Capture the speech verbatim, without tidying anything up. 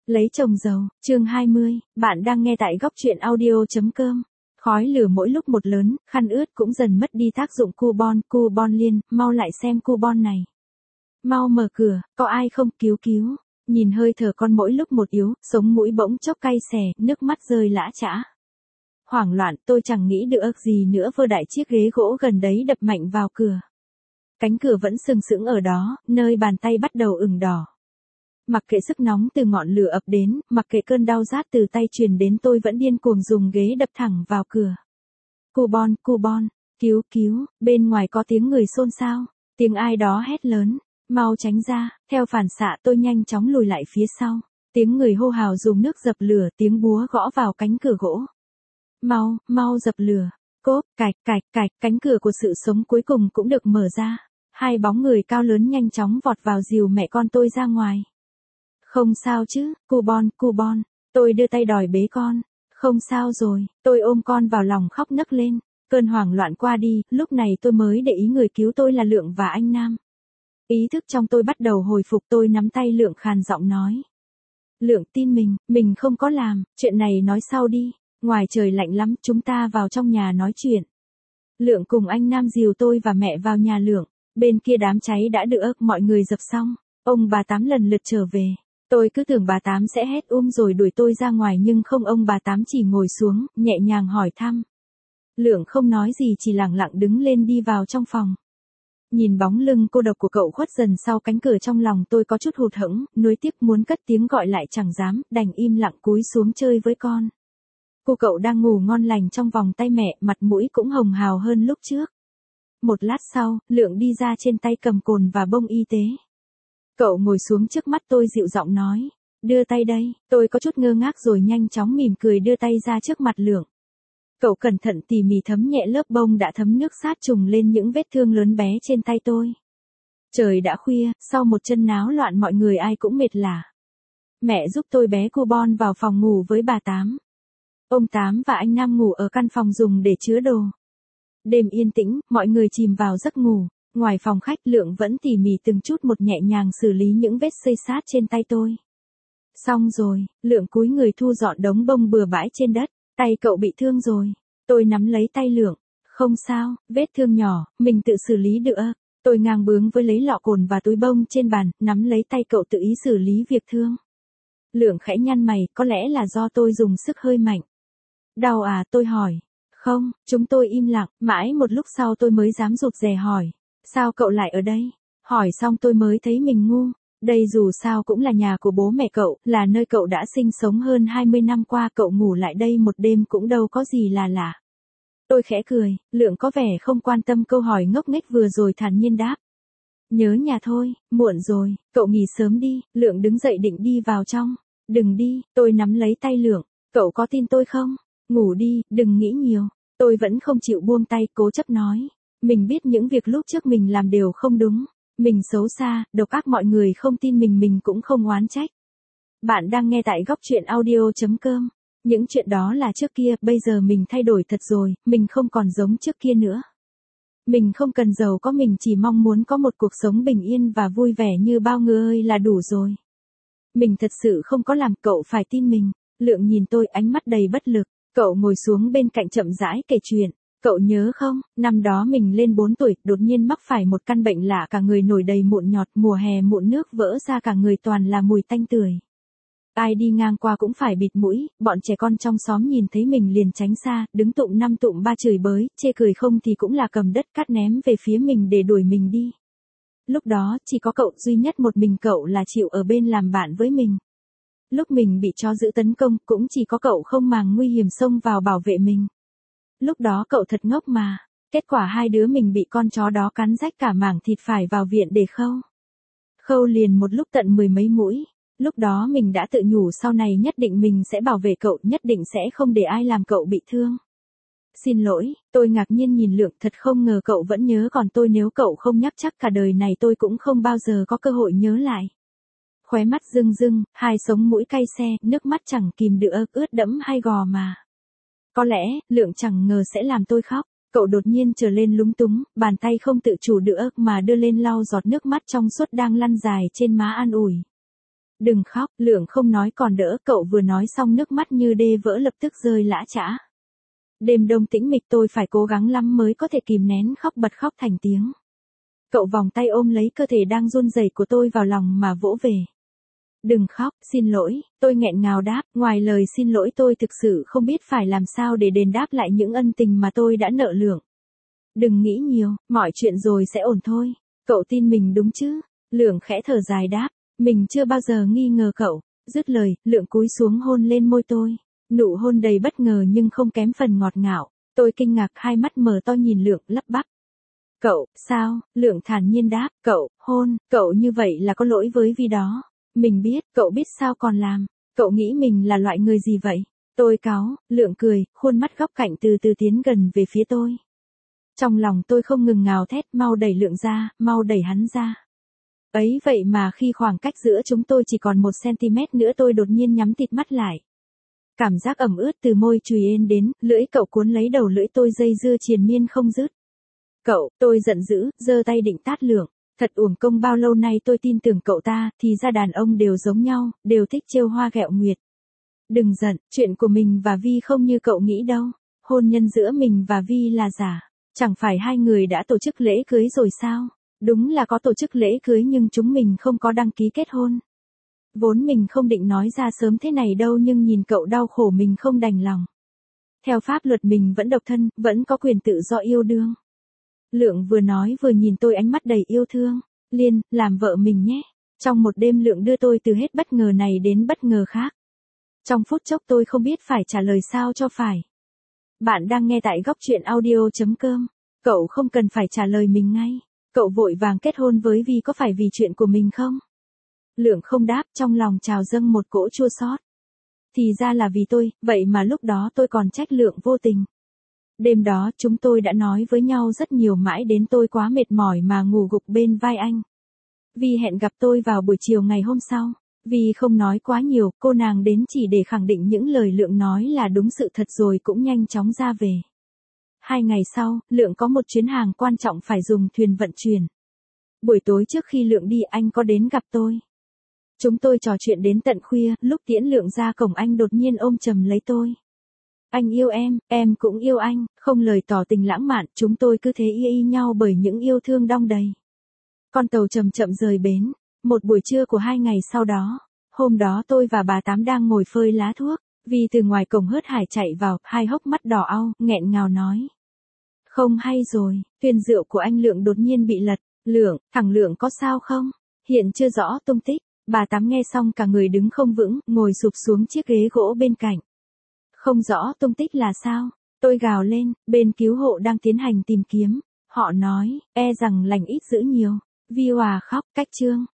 Lấy chồng giàu, chương hai mươi, bạn đang nghe tại góc truyện audio.com. Khói lửa mỗi lúc một lớn, khăn ướt cũng dần mất đi tác dụng coupon, coupon liên, mau lại xem coupon này. Mau mở cửa, có ai không, cứu cứu. Nhìn hơi thở con mỗi lúc một yếu, sống mũi bỗng chốc cay xè, nước mắt rơi lã chã. Hoảng loạn, tôi chẳng nghĩ được gì nữa, vơ đại chiếc ghế gỗ gần đấy đập mạnh vào cửa. Cánh cửa vẫn sừng sững ở đó, nơi bàn tay bắt đầu ửng đỏ. Mặc kệ sức nóng từ ngọn lửa ập đến, mặc kệ cơn đau rát từ tay truyền đến, tôi vẫn điên cuồng dùng ghế đập thẳng vào cửa. Coupon, coupon, cứu cứu, bên ngoài có tiếng người xôn xao, tiếng ai đó hét lớn, mau tránh ra. Theo phản xạ tôi nhanh chóng lùi lại phía sau. Tiếng người hô hào dùng nước dập lửa, tiếng búa gõ vào cánh cửa gỗ. Mau, mau dập lửa. Cốp, cạch, cạch, cạch, cánh cửa của sự sống cuối cùng cũng được mở ra. Hai bóng người cao lớn nhanh chóng vọt vào dìu mẹ con tôi ra ngoài. Không sao chứ, coupon, coupon. Tôi đưa tay đòi bế con. Không sao rồi, tôi ôm con vào lòng khóc nấc lên. Cơn hoảng loạn qua đi, lúc này tôi mới để ý người cứu tôi là Lượng và anh Nam. Ý thức trong tôi bắt đầu hồi phục, tôi nắm tay Lượng khàn giọng nói. Lượng tin mình, mình không có làm, chuyện này nói sau đi. Ngoài trời lạnh lắm, chúng ta vào trong nhà nói chuyện. Lượng cùng anh Nam dìu tôi và mẹ vào nhà Lượng. Bên kia đám cháy đã được mọi người dập xong. Ông bà Tám lần lượt trở về. Tôi cứ tưởng bà Tám sẽ hét um rồi đuổi tôi ra ngoài, nhưng không, ông bà Tám chỉ ngồi xuống, nhẹ nhàng hỏi thăm. Lượng không nói gì, chỉ lặng lặng đứng lên đi vào trong phòng. Nhìn bóng lưng cô độc của cậu khuất dần sau cánh cửa, trong lòng tôi có chút hụt hẫng, nuối tiếc muốn cất tiếng gọi lại chẳng dám, đành im lặng cúi xuống chơi với con. Cô cậu đang ngủ ngon lành trong vòng tay mẹ, mặt mũi cũng hồng hào hơn lúc trước. Một lát sau, Lượng đi ra, trên tay cầm cồn và bông y tế. Cậu ngồi xuống trước mắt tôi dịu giọng nói, đưa tay đây. Tôi có chút ngơ ngác rồi nhanh chóng mỉm cười đưa tay ra trước mặt Lượng. Cậu cẩn thận tỉ mỉ thấm nhẹ lớp bông đã thấm nước sát trùng lên những vết thương lớn bé trên tay tôi. Trời đã khuya, sau một chân náo loạn mọi người ai cũng mệt lả. Mẹ giúp tôi bé coupon vào phòng ngủ với bà Tám. Ông Tám và anh Nam ngủ ở căn phòng dùng để chứa đồ. Đêm yên tĩnh, mọi người chìm vào giấc ngủ. Ngoài phòng khách, Lượng vẫn tỉ mỉ từng chút một nhẹ nhàng xử lý những vết xây xát trên tay tôi. Xong rồi, Lượng cúi người thu dọn đống bông bừa bãi trên đất. Tay cậu bị thương rồi. Tôi nắm lấy tay Lượng. Không sao, vết thương nhỏ, mình tự xử lý được. Tôi ngang bướng với lấy lọ cồn và túi bông trên bàn, nắm lấy tay cậu tự ý xử lý việc thương. Lượng khẽ nhăn mày, có lẽ là do tôi dùng sức hơi mạnh. Đau à, tôi hỏi. Không, chúng tôi im lặng, mãi một lúc sau tôi mới dám rụt rè hỏi. Sao cậu lại ở đây? Hỏi xong tôi mới thấy mình ngu. Đây dù sao cũng là nhà của bố mẹ cậu, là nơi cậu đã sinh sống hơn hai mươi năm qua, cậu ngủ lại đây một đêm cũng đâu có gì là lạ. Tôi khẽ cười, Lượng có vẻ không quan tâm câu hỏi ngốc nghếch vừa rồi, thản nhiên đáp. Nhớ nhà thôi, muộn rồi, cậu nghỉ sớm đi. Lượng đứng dậy định đi vào trong. Đừng đi, tôi nắm lấy tay Lượng. Cậu có tin tôi không? Ngủ đi, đừng nghĩ nhiều. Tôi vẫn không chịu buông tay, cố chấp nói. Mình biết những việc lúc trước mình làm đều không đúng. Mình xấu xa, độc ác, mọi người không tin mình, mình cũng không oán trách. Bạn đang nghe tại góc truyện audio.com. Những chuyện đó là trước kia, bây giờ mình thay đổi thật rồi, mình không còn giống trước kia nữa. Mình không cần giàu có, mình chỉ mong muốn có một cuộc sống bình yên và vui vẻ như bao người ơi là đủ rồi. Mình thật sự không có làm, cậu phải tin mình. Lượng nhìn tôi, ánh mắt đầy bất lực. Cậu ngồi xuống bên cạnh chậm rãi kể chuyện. Cậu nhớ không, năm đó mình lên bốn tuổi, đột nhiên mắc phải một căn bệnh lạ, cả người nổi đầy mụn nhọt, mùa hè mụn nước vỡ ra cả người, toàn là mùi tanh tưởi. Ai đi ngang qua cũng phải bịt mũi, bọn trẻ con trong xóm nhìn thấy mình liền tránh xa, đứng tụm năm tụm ba chửi bới, chê cười, không thì cũng là cầm đất cát ném về phía mình để đuổi mình đi. Lúc đó, chỉ có cậu, duy nhất một mình cậu là chịu ở bên làm bạn với mình. Lúc mình bị chó dữ tấn công, cũng chỉ có cậu không màng nguy hiểm xông vào bảo vệ mình. Lúc đó cậu thật ngốc mà. Kết quả hai đứa mình bị con chó đó cắn rách cả mảng thịt, phải vào viện để khâu. Khâu liền một lúc tận mười mấy mũi. Lúc đó mình đã tự nhủ sau này nhất định mình sẽ bảo vệ cậu, nhất định sẽ không để ai làm cậu bị thương. Xin lỗi, tôi ngạc nhiên nhìn Lượng, thật không ngờ cậu vẫn nhớ, còn tôi nếu cậu không nhắc chắc cả đời này tôi cũng không bao giờ có cơ hội nhớ lại. Khóe mắt rưng rưng, hai sống mũi cay xe, nước mắt chẳng kìm được, ướt đẫm hai gò mà. Có lẽ, Lượng chẳng ngờ sẽ làm tôi khóc. Cậu đột nhiên trở lên lúng túng, bàn tay không tự chủ được mà đưa lên lau giọt nước mắt trong suốt đang lăn dài trên má, an ủi. Đừng khóc, Lượng không nói còn đỡ, cậu vừa nói xong nước mắt như đê vỡ lập tức rơi lã chã. Đêm đông tĩnh mịch tôi phải cố gắng lắm mới có thể kìm nén khóc bật khóc thành tiếng. Cậu vòng tay ôm lấy cơ thể đang run rẩy của tôi vào lòng mà vỗ về. Đừng khóc, xin lỗi, tôi nghẹn ngào đáp, ngoài lời xin lỗi tôi thực sự không biết phải làm sao để đền đáp lại những ân tình mà tôi đã nợ Lượng. Đừng nghĩ nhiều, mọi chuyện rồi sẽ ổn thôi. Cậu tin mình đúng chứ? Lượng khẽ thở dài đáp, mình chưa bao giờ nghi ngờ cậu. Dứt lời, Lượng cúi xuống hôn lên môi tôi. Nụ hôn đầy bất ngờ nhưng không kém phần ngọt ngào. Tôi kinh ngạc hai mắt mở to nhìn Lượng lắp bắp. Cậu, sao? Lượng thản nhiên đáp, cậu, hôn, cậu như vậy là có lỗi với Vi đó. Mình biết, cậu biết sao còn làm. Cậu nghĩ mình là loại người gì vậy? Tôi cáu, Lượng cười, khuôn mắt góc cạnh từ từ tiến gần về phía tôi. Trong lòng tôi không ngừng ngào thét, mau đẩy Lượng ra, mau đẩy hắn ra. Ấy vậy mà khi khoảng cách giữa chúng tôi chỉ còn một xăng-ti-mét nữa tôi đột nhiên nhắm tịt mắt lại. Cảm giác ẩm ướt từ môi chùi ên đến, lưỡi cậu cuốn lấy đầu lưỡi tôi dây dưa triền miên không dứt. Cậu, tôi giận dữ, giơ tay định tát Lượng. Thật uổng công bao lâu nay tôi tin tưởng cậu ta, thì ra đàn ông đều giống nhau, đều thích trêu hoa ghẹo nguyệt. Đừng giận, chuyện của mình và Vi không như cậu nghĩ đâu. Hôn nhân giữa mình và Vi là giả. Chẳng phải hai người đã tổ chức lễ cưới rồi sao? Đúng là có tổ chức lễ cưới nhưng chúng mình không có đăng ký kết hôn. Vốn mình không định nói ra sớm thế này đâu nhưng nhìn cậu đau khổ mình không đành lòng. Theo pháp luật mình vẫn độc thân, vẫn có quyền tự do yêu đương. Lượng vừa nói vừa nhìn tôi ánh mắt đầy yêu thương. Liên, làm vợ mình nhé. Trong một đêm Lượng đưa tôi từ hết bất ngờ này đến bất ngờ khác. Trong phút chốc tôi không biết phải trả lời sao cho phải. Bạn đang nghe tại góc truyện audio chấm com. Cậu không cần phải trả lời mình ngay. Cậu vội vàng kết hôn với Vi có phải vì chuyện của mình không? Lượng không đáp, trong lòng trào dâng một cỗ chua xót. Thì ra là vì tôi, vậy mà lúc đó tôi còn trách Lượng vô tình. Đêm đó chúng tôi đã nói với nhau rất nhiều mãi đến tôi quá mệt mỏi mà ngủ gục bên vai anh. Vi hẹn gặp tôi vào buổi chiều ngày hôm sau. Vi không nói quá nhiều, cô nàng đến chỉ để khẳng định những lời Lượng nói là đúng sự thật rồi cũng nhanh chóng ra về. Hai ngày sau, Lượng có một chuyến hàng quan trọng phải dùng thuyền vận chuyển. Buổi tối trước khi Lượng đi anh có đến gặp tôi. Chúng tôi trò chuyện đến tận khuya, lúc tiễn Lượng ra cổng anh đột nhiên ôm chầm lấy tôi. Anh yêu em, em cũng yêu anh, không lời tỏ tình lãng mạn, chúng tôi cứ thế y y nhau bởi những yêu thương đong đầy. Con tàu chậm chậm rời bến, một buổi trưa của hai ngày sau đó, hôm đó tôi và bà Tám đang ngồi phơi lá thuốc, vì từ ngoài cổng hớt hải chạy vào, hai hốc mắt đỏ au, nghẹn ngào nói. Không hay rồi, thuyền rượu của anh Lượng đột nhiên bị lật, Lượng, thằng Lượng có sao không? Hiện chưa rõ tung tích, bà Tám nghe xong cả người đứng không vững, ngồi sụp xuống chiếc ghế gỗ bên cạnh. Không rõ tung tích là sao? Tôi gào lên, bên cứu hộ đang tiến hành tìm kiếm. Họ nói, e rằng lành ít dữ nhiều. Vi Hòa khóc, cách chương.